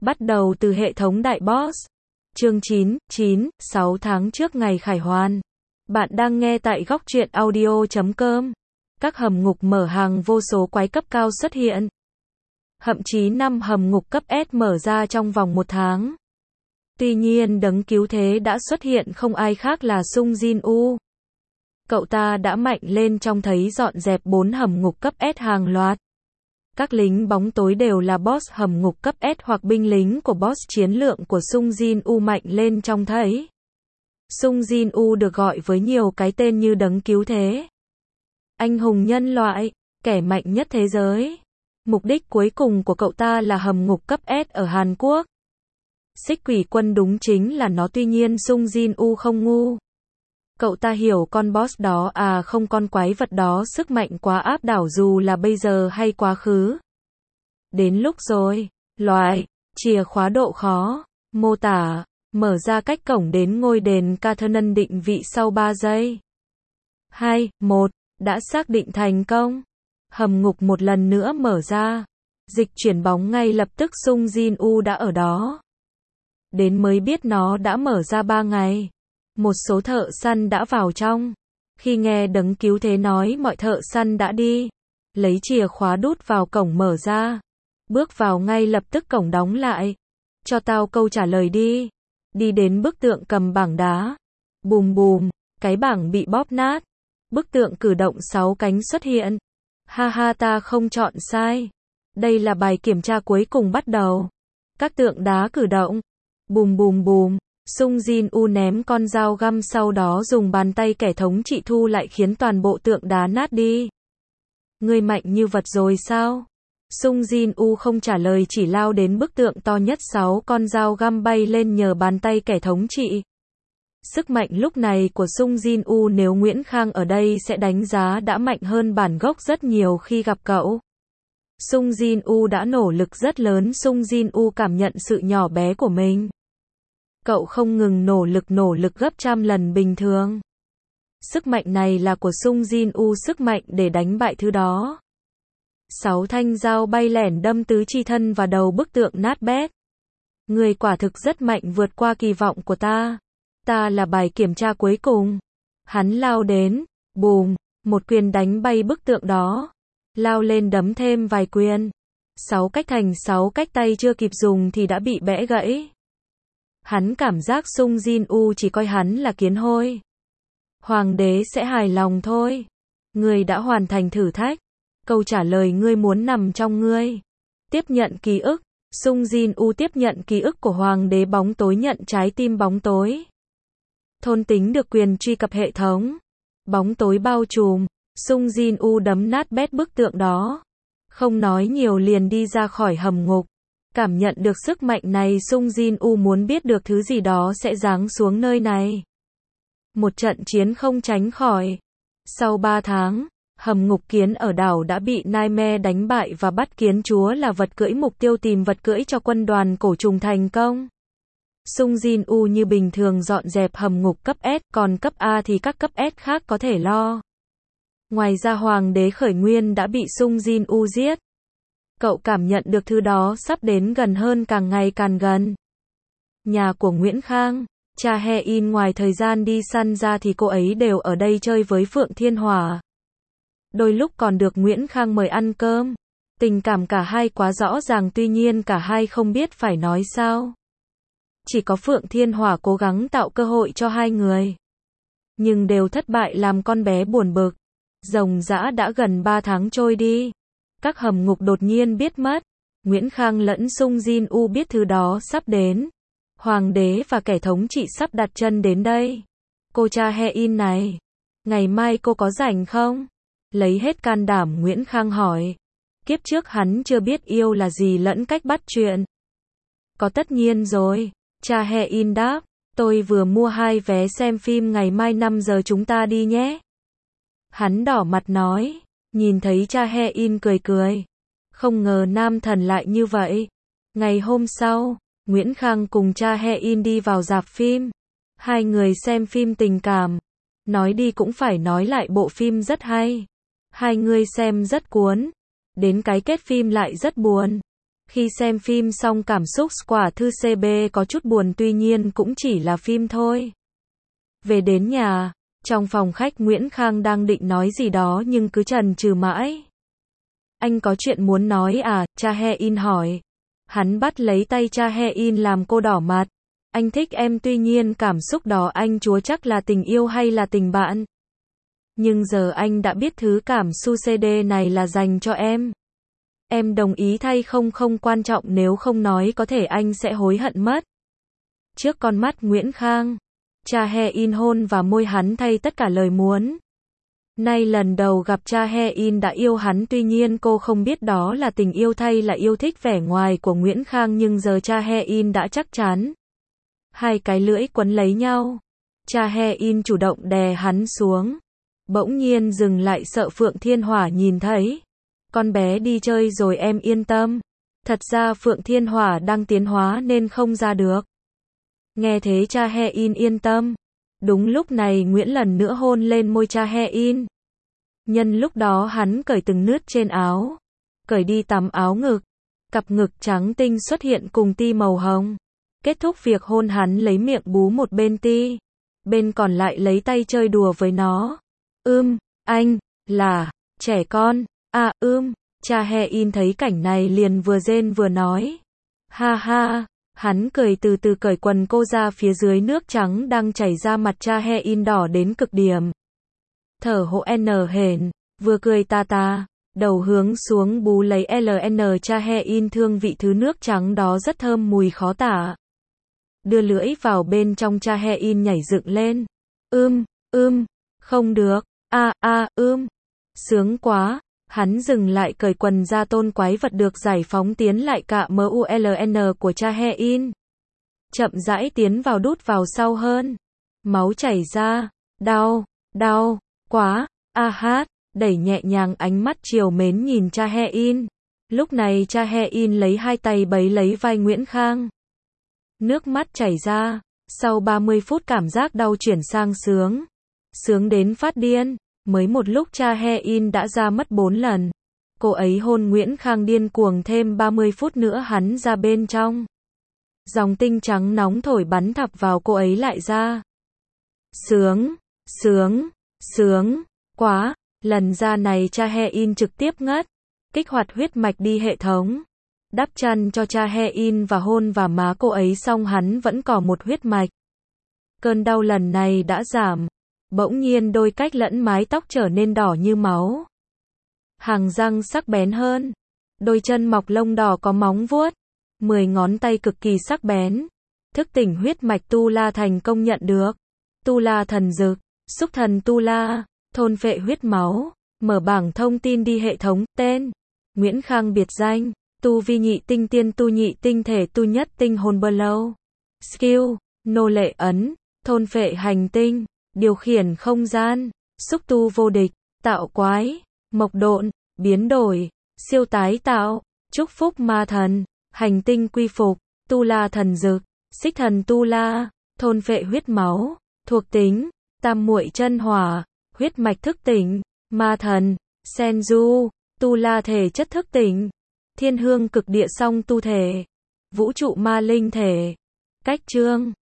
Bắt đầu từ hệ thống đại boss. Chương 9, 6 tháng trước ngày khải hoàn. Bạn đang nghe tại góc truyện audio.com. Các hầm ngục mở hàng vô số quái cấp cao xuất hiện. Thậm chí 5 hầm ngục cấp S mở ra trong vòng 1 tháng. Tuy nhiên đấng cứu thế đã xuất hiện không ai khác là Sung Jin Woo. Cậu ta đã mạnh lên trong thấy dọn dẹp 4 hầm ngục cấp S hàng loạt. Các lính bóng tối đều là boss hầm ngục cấp S hoặc binh lính của boss chiến lượng của Sung Jin Woo mạnh lên trong thấy. Sung Jin Woo được gọi với nhiều cái tên như đấng cứu thế, anh hùng nhân loại, kẻ mạnh nhất thế giới. Mục đích cuối cùng của cậu ta là hầm ngục cấp S ở Hàn Quốc. Xích quỷ quân đúng chính là nó, tuy nhiên Sung Jin Woo không ngu. Cậu ta hiểu con boss đó không, con quái vật đó sức mạnh quá áp đảo dù là bây giờ hay quá khứ. Đến lúc rồi. Loại. Chìa khóa độ khó. Mô tả. Mở ra cách cổng đến ngôi đền Cathernan, định vị sau 3 giây. 2, 1. Đã xác định thành công. Hầm ngục một lần nữa mở ra. Dịch chuyển bóng ngay lập tức Sung Jin Woo đã ở đó. Đến mới biết nó đã mở ra 3 ngày. Một số thợ săn đã vào trong. Khi nghe đấng cứu thế nói mọi thợ săn đã đi. Lấy chìa khóa đút vào cổng mở ra. Bước vào ngay lập tức cổng đóng lại. Cho tao câu trả lời đi. Đi đến bức tượng cầm bảng đá. Bùm bùm, cái bảng bị bóp nát. Bức tượng cử động 6 cánh xuất hiện. Ha ha, ta không chọn sai. Đây là bài kiểm tra cuối cùng bắt đầu. Các tượng đá cử động. Bùm bùm bùm. Sung Jin Woo ném con dao găm, sau đó dùng bàn tay kẻ thống trị thu lại khiến toàn bộ tượng đá nát đi. Ngươi mạnh như vật rồi sao? Sung Jin Woo không trả lời, chỉ lao đến bức tượng to nhất, 6 con dao găm bay lên nhờ bàn tay kẻ thống trị. Sức mạnh lúc này của Sung Jin Woo nếu Nguyễn Khang ở đây sẽ đánh giá đã mạnh hơn bản gốc rất nhiều khi gặp cậu. Sung Jin Woo đã nỗ lực rất lớn. Sung Jin Woo cảm nhận sự nhỏ bé của mình. Cậu không ngừng nỗ lực gấp trăm lần bình thường. Sức mạnh này là của Sung Jin Woo, sức mạnh để đánh bại thứ đó. 6 thanh dao bay lẻn đâm tứ chi thân và đầu bức tượng nát bét. Người quả thực rất mạnh, vượt qua kỳ vọng của ta. Ta là bài kiểm tra cuối cùng. Hắn lao đến, bùm, một quyền đánh bay bức tượng đó. Lao lên đấm thêm vài quyền. 6 cách thành 6 cách, tay chưa kịp dùng thì đã bị bẽ gãy. Hắn cảm giác Sung Jin Woo chỉ coi hắn là kiến hôi. Hoàng đế sẽ hài lòng thôi. Ngươi đã hoàn thành thử thách. Câu trả lời ngươi muốn nằm trong ngươi. Tiếp nhận ký ức. Sung Jin Woo tiếp nhận ký ức của hoàng đế bóng tối, nhận trái tim bóng tối. Thôn tính được quyền truy cập hệ thống. Bóng tối bao trùm. Sung Jin Woo đấm nát bét bức tượng đó. Không nói nhiều liền đi ra khỏi hầm ngục. Cảm nhận được sức mạnh này, Sung Jin Woo muốn biết được thứ gì đó sẽ giáng xuống nơi này. Một trận chiến không tránh khỏi. Sau 3 tháng, hầm ngục kiến ở đảo đã bị Nightmare đánh bại và bắt kiến chúa là vật cưỡi, mục tiêu tìm vật cưỡi cho quân đoàn cổ trùng thành công. Sung Jin Woo như bình thường dọn dẹp hầm ngục cấp S, còn cấp A thì các cấp S khác có thể lo. Ngoài ra hoàng đế khởi nguyên đã bị Sung Jin Woo giết. Cậu cảm nhận được thứ đó sắp đến gần hơn, càng ngày càng gần. Nhà của Nguyễn Khang, cha He-in ngoài thời gian đi săn ra thì cô ấy đều ở đây chơi với Phượng Thiên Hỏa. Đôi lúc còn được Nguyễn Khang mời ăn cơm. Tình cảm cả hai quá rõ ràng, tuy nhiên cả hai không biết phải nói sao. Chỉ có Phượng Thiên Hỏa cố gắng tạo cơ hội cho hai người. Nhưng đều thất bại, làm con bé buồn bực. Ròng rã đã gần 3 tháng trôi đi. Các hầm ngục đột nhiên biết mất. Nguyễn Khang lẫn Sung Jin Woo biết thứ đó sắp đến. Hoàng đế và kẻ thống trị sắp đặt chân đến đây. Cô cha He-in này, ngày mai cô có rảnh không? Lấy hết can đảm Nguyễn Khang hỏi. Kiếp trước hắn chưa biết yêu là gì lẫn cách bắt chuyện. Có, tất nhiên rồi. Cha He-in đáp. Tôi vừa mua 2 vé xem phim, ngày mai 5 giờ chúng ta đi nhé. Hắn đỏ mặt nói. Nhìn thấy cha He-in cười cười. Không ngờ nam thần lại như vậy. Ngày hôm sau, Nguyễn Khang cùng cha He-in đi vào rạp phim. Hai người xem phim tình cảm. Nói đi cũng phải nói lại, bộ phim rất hay. Hai người xem rất cuốn. Đến cái kết phim lại rất buồn. Khi xem phim xong cảm xúc quả thư CB có chút buồn tuy nhiên cũng chỉ là phim thôi. Về đến nhà, trong phòng khách Nguyễn Khang đang định nói gì đó nhưng cứ chần chừ mãi. Anh có chuyện muốn nói à? Cha Hein hỏi. Hắn bắt lấy tay cha Hein làm cô đỏ mặt. Anh thích em tuy nhiên cảm xúc đó anh chúa chắc là tình yêu hay là tình bạn. Nhưng giờ anh đã biết thứ cảm xúc CD này là dành cho em. Em đồng ý thay không quan trọng nếu không nói có thể anh sẽ hối hận mất. Trước con mắt Nguyễn Khang, cha Hein hôn vào môi hắn thay tất cả lời muốn. Nay lần đầu gặp cha Hein đã yêu hắn tuy nhiên cô không biết đó là tình yêu thay là yêu thích vẻ ngoài của Nguyễn Khang nhưng giờ cha Hein đã chắc chắn. Hai cái lưỡi quấn lấy nhau. Cha Hein chủ động đè hắn xuống. Bỗng nhiên dừng lại sợ Phượng Thiên Hỏa nhìn thấy. Con bé đi chơi rồi em yên tâm. Thật ra Phượng Thiên Hỏa đang tiến hóa nên không ra được. Nghe thế cha Hein yên tâm. Đúng lúc này Nguyễn lần nữa hôn lên môi cha Hein. Nhân lúc đó hắn cởi từng nướt trên áo. Cởi đi tắm áo ngực. Cặp ngực trắng tinh xuất hiện cùng ti màu hồng. Kết thúc việc hôn hắn lấy miệng bú một bên ti. Bên còn lại lấy tay chơi đùa với nó. Anh, là, trẻ con, cha Hein thấy cảnh này liền vừa rên vừa nói. Ha ha, hắn cười từ từ cởi quần cô ra phía dưới nước trắng đang chảy ra mặt cha Hein đỏ đến cực điểm. Thở hổn hển, vừa cười ta, đầu hướng xuống bú lấy LN cha Hein thương vị thứ nước trắng đó rất thơm mùi khó tả. Đưa lưỡi vào bên trong cha Hein nhảy dựng lên. Không được, sướng quá, hắn dừng lại cởi quần ra tôn quái vật được giải phóng tiến lại cả MULN của cha Hein. Chậm rãi tiến vào đút vào sau hơn. Máu chảy ra, đau, quá, đẩy nhẹ nhàng ánh mắt trìu mến nhìn cha Hein. Lúc này cha Hein lấy hai tay bấy lấy vai Nguyễn Khang. Nước mắt chảy ra, sau 30 phút cảm giác đau chuyển sang sướng. Sướng đến phát điên, mới một lúc cha Hein đã ra mất 4 lần. Cô ấy hôn Nguyễn Khang điên cuồng thêm 30 phút nữa hắn ra bên trong. Dòng tinh trắng nóng thổi bắn thặp vào cô ấy lại ra. Sướng, quá, lần ra này cha Hein trực tiếp ngất. Kích hoạt huyết mạch đi hệ thống. Đắp chăn cho cha Hein và hôn vào má cô ấy xong hắn vẫn còn một huyết mạch. Cơn đau lần này đã giảm. Bỗng nhiên đôi cách lẫn mái tóc trở nên đỏ như máu. Hàm răng sắc bén hơn. Đôi chân mọc lông đỏ có móng vuốt. 10 ngón tay cực kỳ sắc bén. Thức tỉnh huyết mạch Tu La thành công nhận được. Tu La thần dực, xúc thần Tu La, thôn phệ huyết máu. Mở bảng thông tin đi hệ thống, tên. Nguyễn Khang biệt danh. Tu vi nhị tinh tiên tu nhị tinh thể tu nhất tinh hồn bơ lâu. Skill, nô lệ ấn, thôn phệ hành tinh, điều khiển không gian, xúc tu vô địch, tạo quái, mộc độn, biến đổi, siêu tái tạo, chúc phúc ma thần, hành tinh quy phục, Tu La thần dực, xích thần Tu La, thôn phệ huyết máu, thuộc tính, tam muội chân hỏa, huyết mạch thức tỉnh, ma thần, Senju, Tu La thể chất thức tỉnh. Thiên hương cực địa song tu thể. Vũ trụ ma linh thể. Cách chương